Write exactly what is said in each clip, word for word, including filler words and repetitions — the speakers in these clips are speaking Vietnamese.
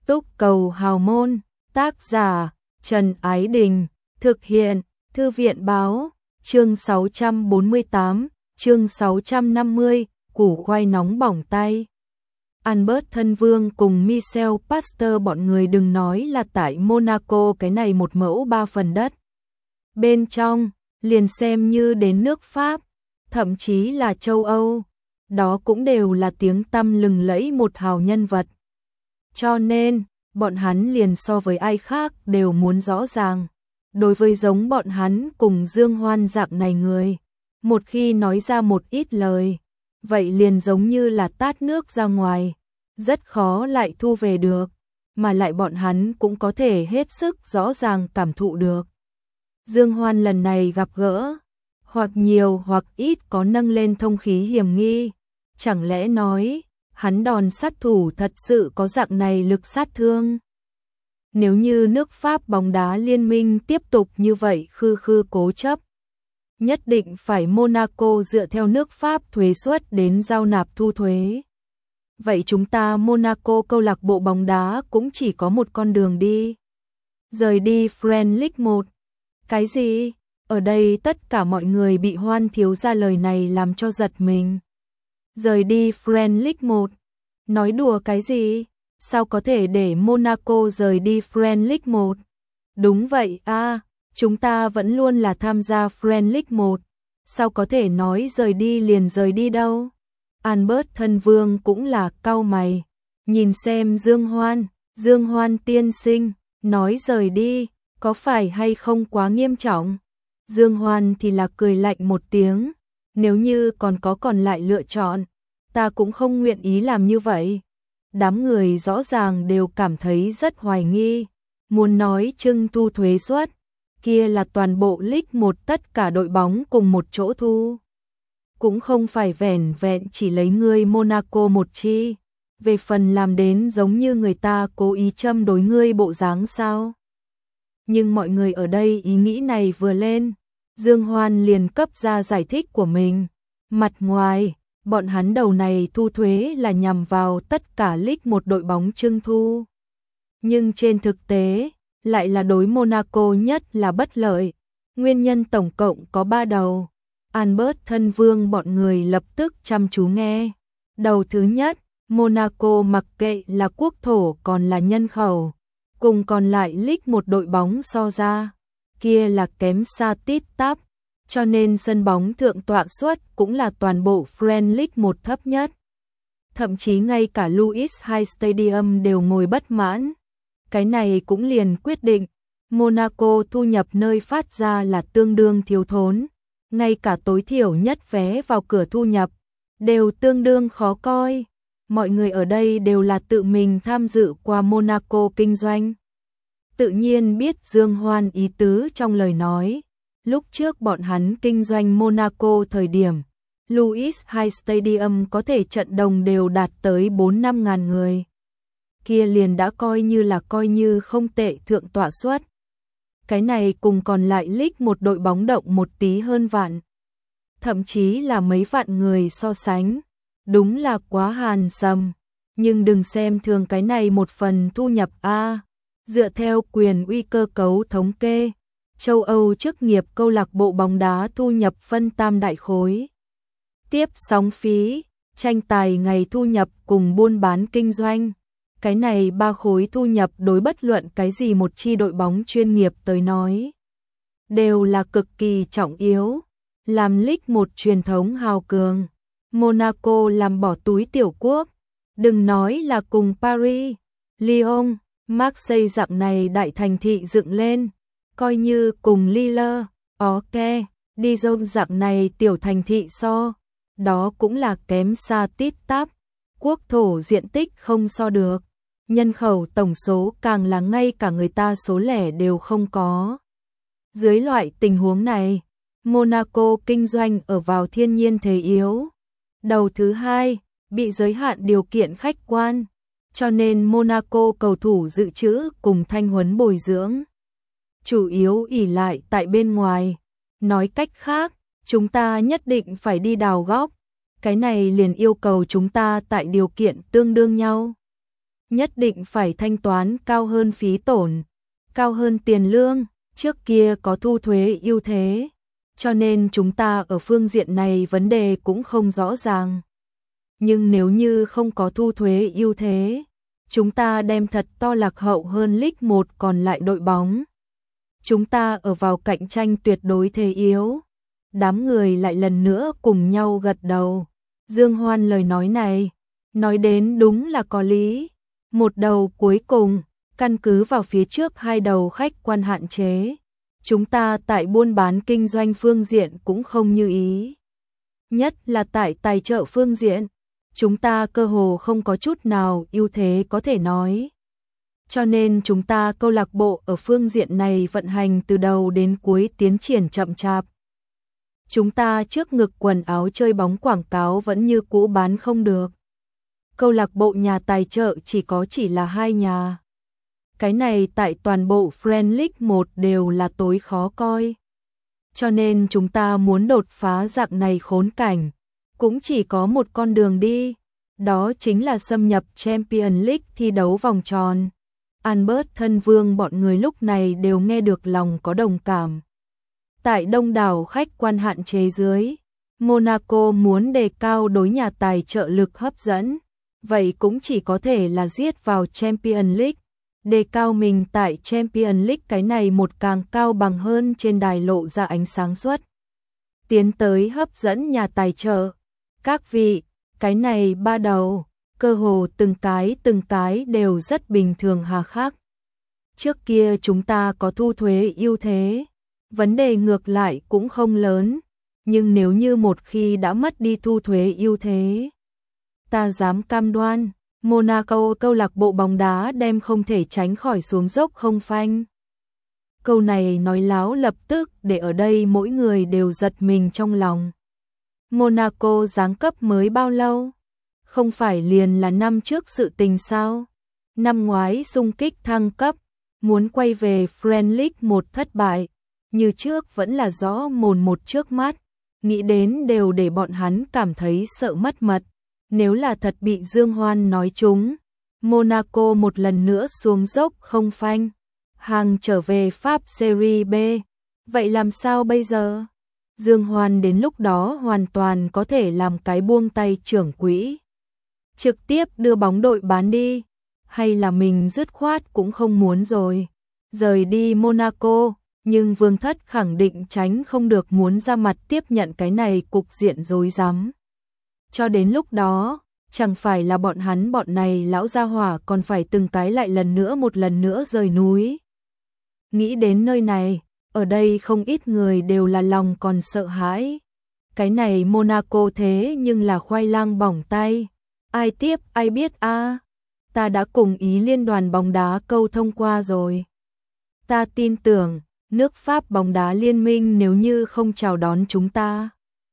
Túc Cầu Hào Môn, tác giả Trần Ái Đình, thực hiện Thư viện Báo, chương sáu trăm bốn mươi tám, chương sáu trăm năm mươi, củ khoai nóng bỏng tay. Albert Thân Vương cùng Michel Pasteur bọn người đừng nói là tại Monaco cái này một mẫu ba phần đất. Bên trong, liền xem như đến nước Pháp, thậm chí là châu Âu, đó cũng đều là tiếng tăm lừng lẫy một hào nhân vật. Cho nên, bọn hắn liền so với ai khác đều muốn rõ ràng. Đối với giống bọn hắn cùng Dương Hoan dạng này người, một khi nói ra một ít lời, vậy liền giống như là tát nước ra ngoài, rất khó lại thu về được, mà lại bọn hắn cũng có thể hết sức rõ ràng cảm thụ được. Dương Hoan lần này gặp gỡ, hoặc nhiều hoặc ít có nâng lên thông khí hiểm nghi, chẳng lẽ nói, hắn đòn sát thủ thật sự có dạng này lực sát thương? Nếu như nước Pháp bóng đá liên minh tiếp tục như vậy khư khư cố chấp, nhất định phải Monaco dựa theo nước Pháp thuế suất đến giao nạp thu thuế. Vậy chúng ta Monaco câu lạc bộ bóng đá cũng chỉ có một con đường đi. Rời đi French League một. Cái gì? Ở đây tất cả mọi người bị Hoan thiếu gia lời này làm cho giật mình. Rời đi French League một. Nói đùa cái gì? Sao có thể để Monaco rời đi French League một? Đúng vậy a, à, chúng ta vẫn luôn là tham gia French League một. Sao có thể nói rời đi liền rời đi đâu? Albert Thân Vương cũng là cau mày. Nhìn xem Dương Hoan, Dương Hoan tiên sinh, nói rời đi, có phải hay không quá nghiêm trọng? Dương Hoan thì là cười lạnh một tiếng. Nếu như còn có còn lại lựa chọn, ta cũng không nguyện ý làm như vậy. Đám người rõ ràng đều cảm thấy rất hoài nghi, muốn nói trưng thu thuế suất, kia là toàn bộ League một tất cả đội bóng cùng một chỗ thu. Cũng không phải vẻn vẹn chỉ lấy ngươi Monaco một chi, về phần làm đến giống như người ta cố ý châm đối ngươi bộ dáng sao. Nhưng mọi người ở đây ý nghĩ này vừa lên, Dương Hoan liền cấp ra giải thích của mình. Mặt ngoài, bọn hắn đầu này thu thuế là nhằm vào tất cả League một đội bóng trưng thu. Nhưng trên thực tế, lại là đối Monaco nhất là bất lợi. Nguyên nhân tổng cộng có ba đầu. Albert Thân Vương bọn người lập tức chăm chú nghe. Đầu thứ nhất, Monaco mặc kệ là quốc thổ còn là nhân khẩu, cùng còn lại League một đội bóng so ra, kia là kém xa tít tắp. Cho nên sân bóng thượng tọa suất cũng là toàn bộ French League một thấp nhất. Thậm chí ngay cả Louis High Stadium đều ngồi bất mãn. Cái này cũng liền quyết định, Monaco thu nhập nơi phát ra là tương đương thiếu thốn. Ngay cả tối thiểu nhất vé vào cửa thu nhập, đều tương đương khó coi. Mọi người ở đây đều là tự mình tham dự qua Monaco kinh doanh. Tự nhiên biết Dương Hoan ý tứ trong lời nói. Lúc trước bọn hắn kinh doanh Monaco thời điểm, Louis High Stadium có thể trận đồng đều đạt tới bốn năm ngàn người. Kia liền đã coi như là coi như không tệ thượng tọa suất. Cái này cùng còn lại League một đội bóng động một tí hơn vạn. Thậm chí là mấy vạn người so sánh. Đúng là quá hàn sầm. Nhưng đừng xem thường cái này một phần thu nhập A. Dựa theo quyền uy cơ cấu thống kê, châu Âu chức nghiệp câu lạc bộ bóng đá thu nhập phân tam đại khối. Tiếp sóng phí, tranh tài ngày thu nhập cùng buôn bán kinh doanh. Cái này ba khối thu nhập đối bất luận cái gì một chi đội bóng chuyên nghiệp tới nói, đều là cực kỳ trọng yếu. Làm League một truyền thống hào cường, Monaco làm bỏ túi tiểu quốc. Đừng nói là cùng Paris, Lyon, Marseille dạng này đại thành thị dựng lên. Coi như cùng Lille, Orke, Dijon dạng này tiểu thành thị so, đó cũng là kém xa tít tắp. Quốc thổ diện tích không so được, nhân khẩu tổng số càng là ngay cả người ta số lẻ đều không có. Dưới loại tình huống này, Monaco kinh doanh ở vào thiên nhiên thế yếu. Đầu thứ hai, bị giới hạn điều kiện khách quan, cho nên Monaco cầu thủ dự trữ cùng thanh huấn bồi dưỡng chủ yếu ỷ lại tại bên ngoài. Nói cách khác, chúng ta nhất định phải đi đào góc. Cái này liền yêu cầu chúng ta tại điều kiện tương đương nhau. nhất định phải thanh toán cao hơn phí tổn, cao hơn tiền lương, trước kia có thu thuế ưu thế, cho nên chúng ta ở phương diện này vấn đề cũng không rõ ràng. Nhưng nếu như không có thu thuế ưu thế, chúng ta đem thật to lạc hậu hơn League một còn lại đội bóng. Chúng ta ở vào cạnh tranh tuyệt đối thế yếu. Đám người lại lần nữa cùng nhau gật đầu. Dương Hoan lời nói này, nói đến đúng là có lý. Một đầu cuối cùng, căn cứ vào phía trước hai đầu khách quan hạn chế. Chúng ta tại buôn bán kinh doanh phương diện cũng không như ý. Nhất là tại tài trợ phương diện, chúng ta cơ hồ không có chút nào ưu thế có thể nói. Cho nên chúng ta câu lạc bộ ở phương diện này vận hành từ đầu đến cuối tiến triển chậm chạp. Chúng ta trước ngực quần áo chơi bóng quảng cáo vẫn như cũ bán không được. Câu lạc bộ nhà tài trợ chỉ có chỉ là hai nhà. Cái này tại toàn bộ Friend League một đều là tối khó coi. Cho nên chúng ta muốn đột phá dạng này khốn cảnh, cũng chỉ có một con đường đi, đó chính là xâm nhập Champions League thi đấu vòng tròn. Albert Thân Vương bọn người lúc này đều nghe được lòng có đồng cảm. Tại đông đảo khách quan hạn chế dưới, Monaco muốn đề cao đối nhà tài trợ lực hấp dẫn, vậy cũng chỉ có thể là giết vào Champions League, đề cao mình tại Champions League cái này một càng cao bằng hơn trên đài lộ ra ánh sáng suốt. Tiến tới hấp dẫn nhà tài trợ. Các vị, cái này ba đầu, cơ hồ từng cái từng cái đều rất bình thường hà khắc. Trước kia chúng ta có thu thuế ưu thế, vấn đề ngược lại cũng không lớn, nhưng nếu như một khi đã mất đi thu thuế ưu thế, ta dám cam đoan, Monaco câu lạc bộ bóng đá đem không thể tránh khỏi xuống dốc không phanh. Câu này nói láo lập tức để ở đây mỗi người đều giật mình trong lòng. Monaco giáng cấp mới bao lâu? Không phải liền là năm trước sự tình sao? Năm ngoái xung kích thăng cấp, muốn quay về Friend League một thất bại, như trước vẫn là rõ mồn một trước mắt, nghĩ đến đều để bọn hắn cảm thấy sợ mất mật. Nếu là thật bị Dương Hoan nói trúng, Monaco một lần nữa xuống dốc không phanh, hàng trở về Pháp Serie B, vậy làm sao bây giờ? Dương Hoan đến lúc đó hoàn toàn có thể làm cái buông tay trưởng quỹ, trực tiếp đưa bóng đội bán đi, hay là mình dứt khoát cũng không muốn rồi, rời đi Monaco, nhưng Vương Thất khẳng định tránh không được muốn ra mặt tiếp nhận cái này cục diện rối rắm. Cho đến lúc đó, chẳng phải là bọn hắn bọn này lão gia hỏa còn phải từng cái lại lần nữa một lần nữa rời núi. Nghĩ đến nơi này, ở đây không ít người đều là lòng còn sợ hãi. Cái này Monaco thế nhưng là khoai lang bỏng tay. Ai tiếp ai biết a à? Ta đã cùng ý liên đoàn bóng đá câu thông qua rồi. Ta tin tưởng, nước Pháp bóng đá liên minh nếu như không chào đón chúng ta,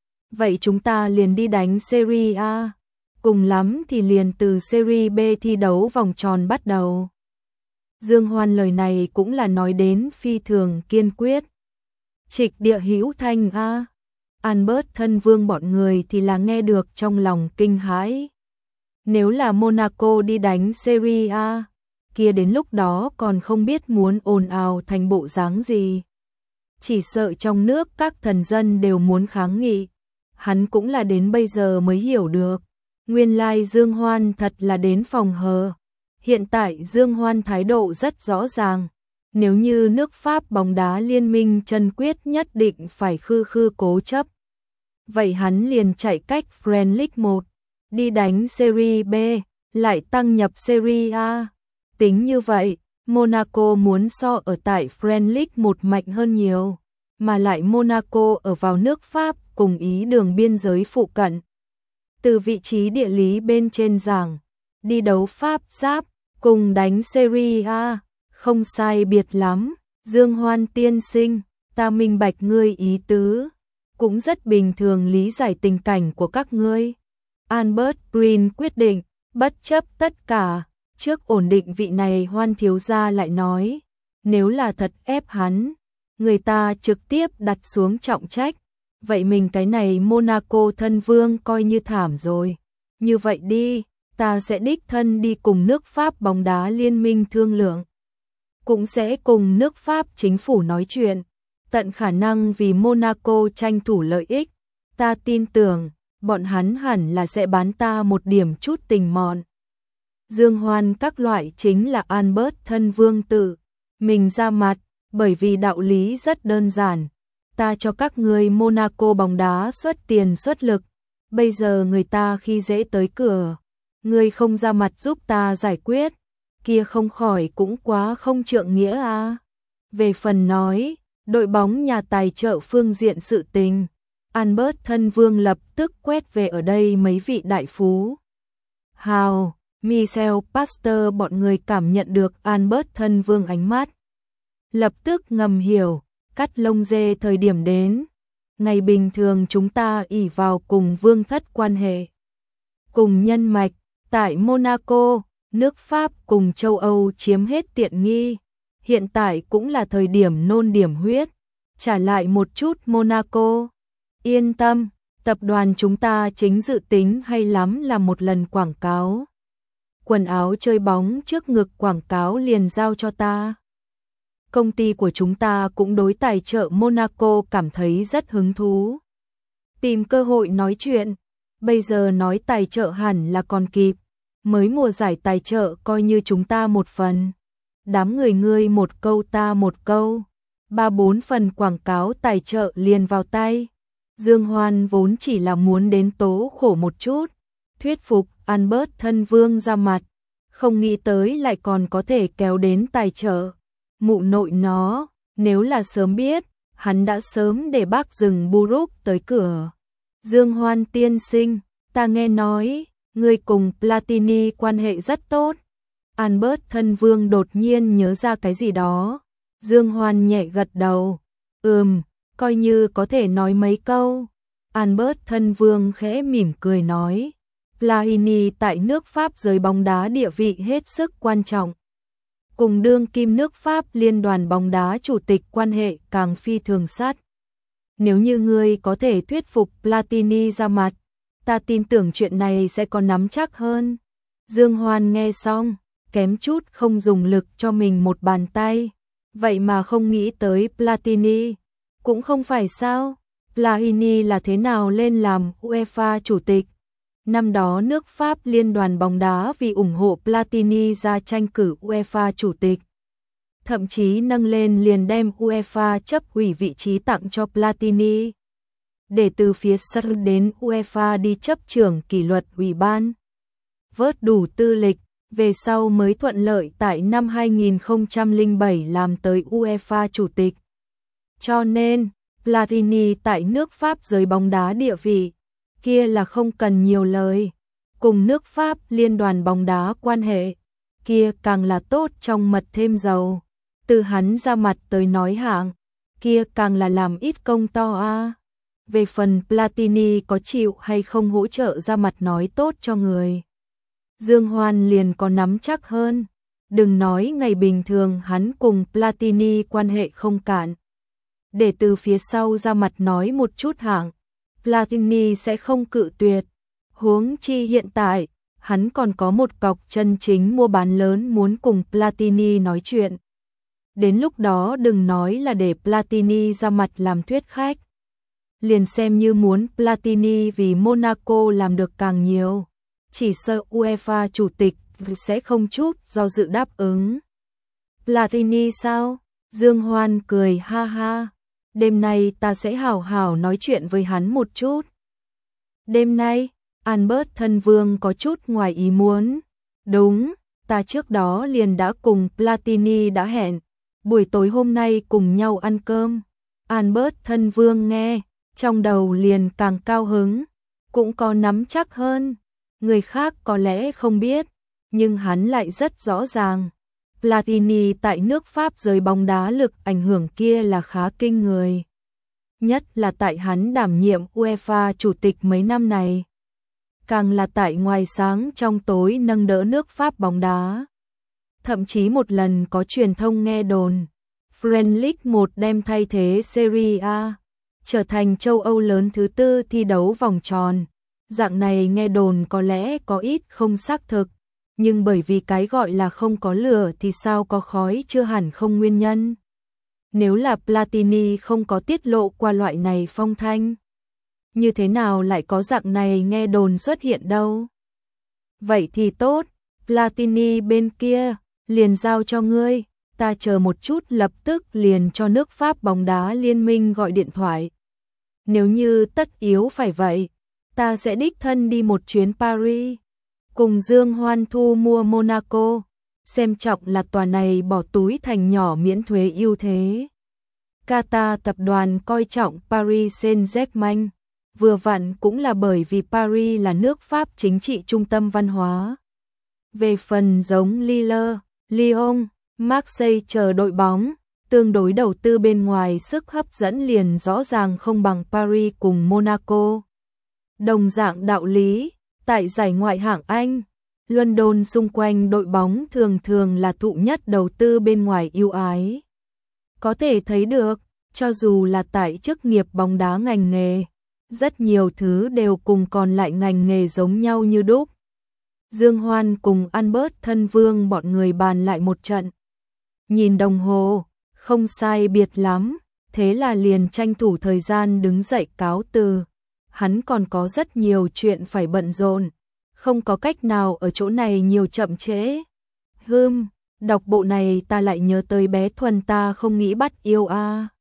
vậy chúng ta liền đi đánh Serie A, cùng lắm thì liền từ Serie B thi đấu vòng tròn bắt đầu. Dương Hoan lời này cũng là nói đến phi thường kiên quyết. Trịch địa hữu thanh a. Albert Thân Vương bọn người thì là nghe được trong lòng kinh hãi. Nếu là Monaco đi đánh Serie A, kia đến lúc đó còn không biết muốn ồn ào thành bộ dáng gì. Chỉ sợ trong nước các thần dân đều muốn kháng nghị. Hắn cũng là đến bây giờ mới hiểu được. Nguyên lai Dương Hoan thật là đến phòng hờ. Hiện tại Dương Hoan thái độ rất rõ ràng. Nếu như nước Pháp bóng đá liên minh chân quyết nhất định phải khư khư cố chấp, vậy hắn liền chạy cách Friend League một, đi đánh Serie B, lại tăng nhập Serie A. Tính như vậy, Monaco muốn so ở tại Friend League một mạnh hơn nhiều, mà lại Monaco ở vào nước Pháp cùng ý đường biên giới phụ cận. Từ vị trí địa lý bên trên giảng, đi đấu Pháp giáp, cùng đánh Serie A, không sai biệt lắm. Dương Hoan tiên sinh, ta minh bạch ngươi ý tứ, cũng rất bình thường lý giải tình cảnh của các ngươi. Albert Green quyết định, bất chấp tất cả, trước ổn định vị này Hoan thiếu gia lại nói, nếu là thật ép hắn, người ta trực tiếp đặt xuống trọng trách, vậy mình cái này Monaco thân vương coi như thảm rồi. Như vậy đi, ta sẽ đích thân đi cùng nước Pháp bóng đá liên minh thương lượng. Cũng sẽ cùng nước Pháp chính phủ nói chuyện, tận khả năng vì Monaco tranh thủ lợi ích. Ta tin tưởng, bọn hắn hẳn là sẽ bán ta một điểm chút tình mọn. Dương Hoan các loại chính là Albert thân vương tự mình ra mặt, bởi vì đạo lý rất đơn giản. Ta cho các người Monaco bóng đá xuất tiền xuất lực, bây giờ người ta khi dễ tới cửa, người không ra mặt giúp ta giải quyết, kia không khỏi cũng quá không trượng nghĩa à. Về phần nói, đội bóng nhà tài trợ phương diện sự tình, Albert thân vương lập tức quét về ở đây mấy vị đại phú hào, Michel Pasteur bọn người cảm nhận được Albert thân vương ánh mắt. Lập tức ngầm hiểu, cắt lông dê thời điểm đến. Ngày bình thường chúng ta ỷ vào cùng vương thất quan hệ, cùng nhân mạch, tại Monaco, nước Pháp cùng châu Âu chiếm hết tiện nghi. Hiện tại cũng là thời điểm nôn điểm huyết, trả lại một chút Monaco. Yên tâm, tập đoàn chúng ta chính dự tính hay lắm là một lần quảng cáo. Quần áo chơi bóng trước ngực quảng cáo liền giao cho ta. Công ty của chúng ta cũng đối tài trợ Monaco cảm thấy rất hứng thú. Tìm cơ hội nói chuyện, bây giờ nói tài trợ hẳn là còn kịp, mới mùa giải tài trợ coi như chúng ta một phần. Đám người ngươi một câu ta một câu, ba bốn phần quảng cáo tài trợ liền vào tay. Dương Hoan vốn chỉ là muốn đến tố khổ một chút, thuyết phục Albert thân vương ra mặt, không nghĩ tới lại còn có thể kéo đến tài trợ. Mụ nội nó, nếu là sớm biết, hắn đã sớm để bác rừng Buruk tới cửa. Dương Hoan tiên sinh, ta nghe nói, ngươi cùng Platini quan hệ rất tốt. Albert thân vương đột nhiên nhớ ra cái gì đó. Dương Hoan nhẹ gật đầu. Ừm, coi như có thể nói mấy câu. Albert thân vương khẽ mỉm cười nói. Platini tại nước Pháp giới bóng đá địa vị hết sức quan trọng. Cùng đương kim nước Pháp liên đoàn bóng đá chủ tịch quan hệ càng phi thường sát. Nếu như ngươi có thể thuyết phục Platini ra mặt, ta tin tưởng chuyện này sẽ có nắm chắc hơn. Dương Hoan nghe xong, kém chút không dùng lực cho mình một bàn tay. Vậy mà không nghĩ tới Platini. Cũng không phải sao, Platini là thế nào lên làm UEFA chủ tịch. Năm đó nước Pháp liên đoàn bóng đá vì ủng hộ Platini ra tranh cử UEFA chủ tịch. Thậm chí nâng lên liền đem UEFA chấp hủy vị trí tặng cho Platini. Để từ phía sau đến UEFA đi chấp trưởng kỷ luật ủy ban. Vớt đủ tư lịch, về sau mới thuận lợi tại năm hai nghìn không trăm lẻ bảy làm tới UEFA chủ tịch. Cho nên, Platini tại nước Pháp giới bóng đá địa vị, kia là không cần nhiều lời. Cùng nước Pháp liên đoàn bóng đá quan hệ, kia càng là tốt trong mật thêm dầu. Từ hắn ra mặt tới nói hạng, kia càng là làm ít công to a. À. Về phần Platini có chịu hay không hỗ trợ ra mặt nói tốt cho người, Dương Hoan liền có nắm chắc hơn. Đừng nói ngày bình thường hắn cùng Platini quan hệ không cạn. Để từ phía sau ra mặt nói một chút hạng, Platini sẽ không cự tuyệt. Huống chi hiện tại, hắn còn có một cọc chân chính mua bán lớn muốn cùng Platini nói chuyện. Đến lúc đó đừng nói là để Platini ra mặt làm thuyết khách. Liền xem như muốn Platini vì Monaco làm được càng nhiều, chỉ sợ UEFA chủ tịch sẽ không chút do dự đáp ứng. Platini sao? Dương Hoan cười ha ha. Đêm nay ta sẽ hảo hảo nói chuyện với hắn một chút. Đêm nay, Albert thân vương có chút ngoài ý muốn. Đúng, ta trước đó liền đã cùng Platini đã hẹn, buổi tối hôm nay cùng nhau ăn cơm. Albert thân vương nghe, trong đầu liền càng cao hứng, cũng có nắm chắc hơn. Người khác có lẽ không biết, nhưng hắn lại rất rõ ràng. Platini tại nước Pháp giới bóng đá lực ảnh hưởng kia là khá kinh người. Nhất là tại hắn đảm nhiệm UEFA chủ tịch mấy năm này. Càng là tại ngoài sáng trong tối nâng đỡ nước Pháp bóng đá. Thậm chí một lần có truyền thông nghe đồn, French League một đem thay thế Serie A, trở thành châu Âu lớn thứ tư thi đấu vòng tròn. Dạng này nghe đồn có lẽ có ít không xác thực, nhưng bởi vì cái gọi là không có lửa thì sao có khói chưa hẳn không nguyên nhân. Nếu là Platini không có tiết lộ qua loại này phong thanh, như thế nào lại có dạng này nghe đồn xuất hiện đâu. Vậy thì tốt, Platini bên kia, liền giao cho ngươi, ta chờ một chút lập tức liền cho nước Pháp bóng đá liên minh gọi điện thoại. Nếu như tất yếu phải vậy, ta sẽ đích thân đi một chuyến Paris, cùng Dương Hoan thu mua Monaco, xem trọng là tòa này bỏ túi thành nhỏ miễn thuế ưu thế. Qatar tập đoàn coi trọng Paris Saint-Germain, vừa vặn cũng là bởi vì Paris là nước Pháp chính trị trung tâm văn hóa. Về phần giống Lille, Lyon, Marseille chờ đội bóng, tương đối đầu tư bên ngoài sức hấp dẫn liền rõ ràng không bằng Paris cùng Monaco. Đồng dạng đạo lý, tại giải ngoại hạng Anh, London xung quanh đội bóng thường thường là thụ nhất đầu tư bên ngoài ưu ái. Có thể thấy được, cho dù là tại chức nghiệp bóng đá ngành nghề, rất nhiều thứ đều cùng còn lại ngành nghề giống nhau như đúc. Dương Hoan cùng Albert Thân Vương bọn người bàn lại một trận. Nhìn đồng hồ, không sai biệt lắm, thế là liền tranh thủ thời gian đứng dậy cáo từ. Hắn còn có rất nhiều chuyện phải bận rộn, không có cách nào ở chỗ này nhiều chậm trễ. Hừm, đọc bộ này ta lại nhớ tới bé Thuần ta không nghĩ bắt yêu a.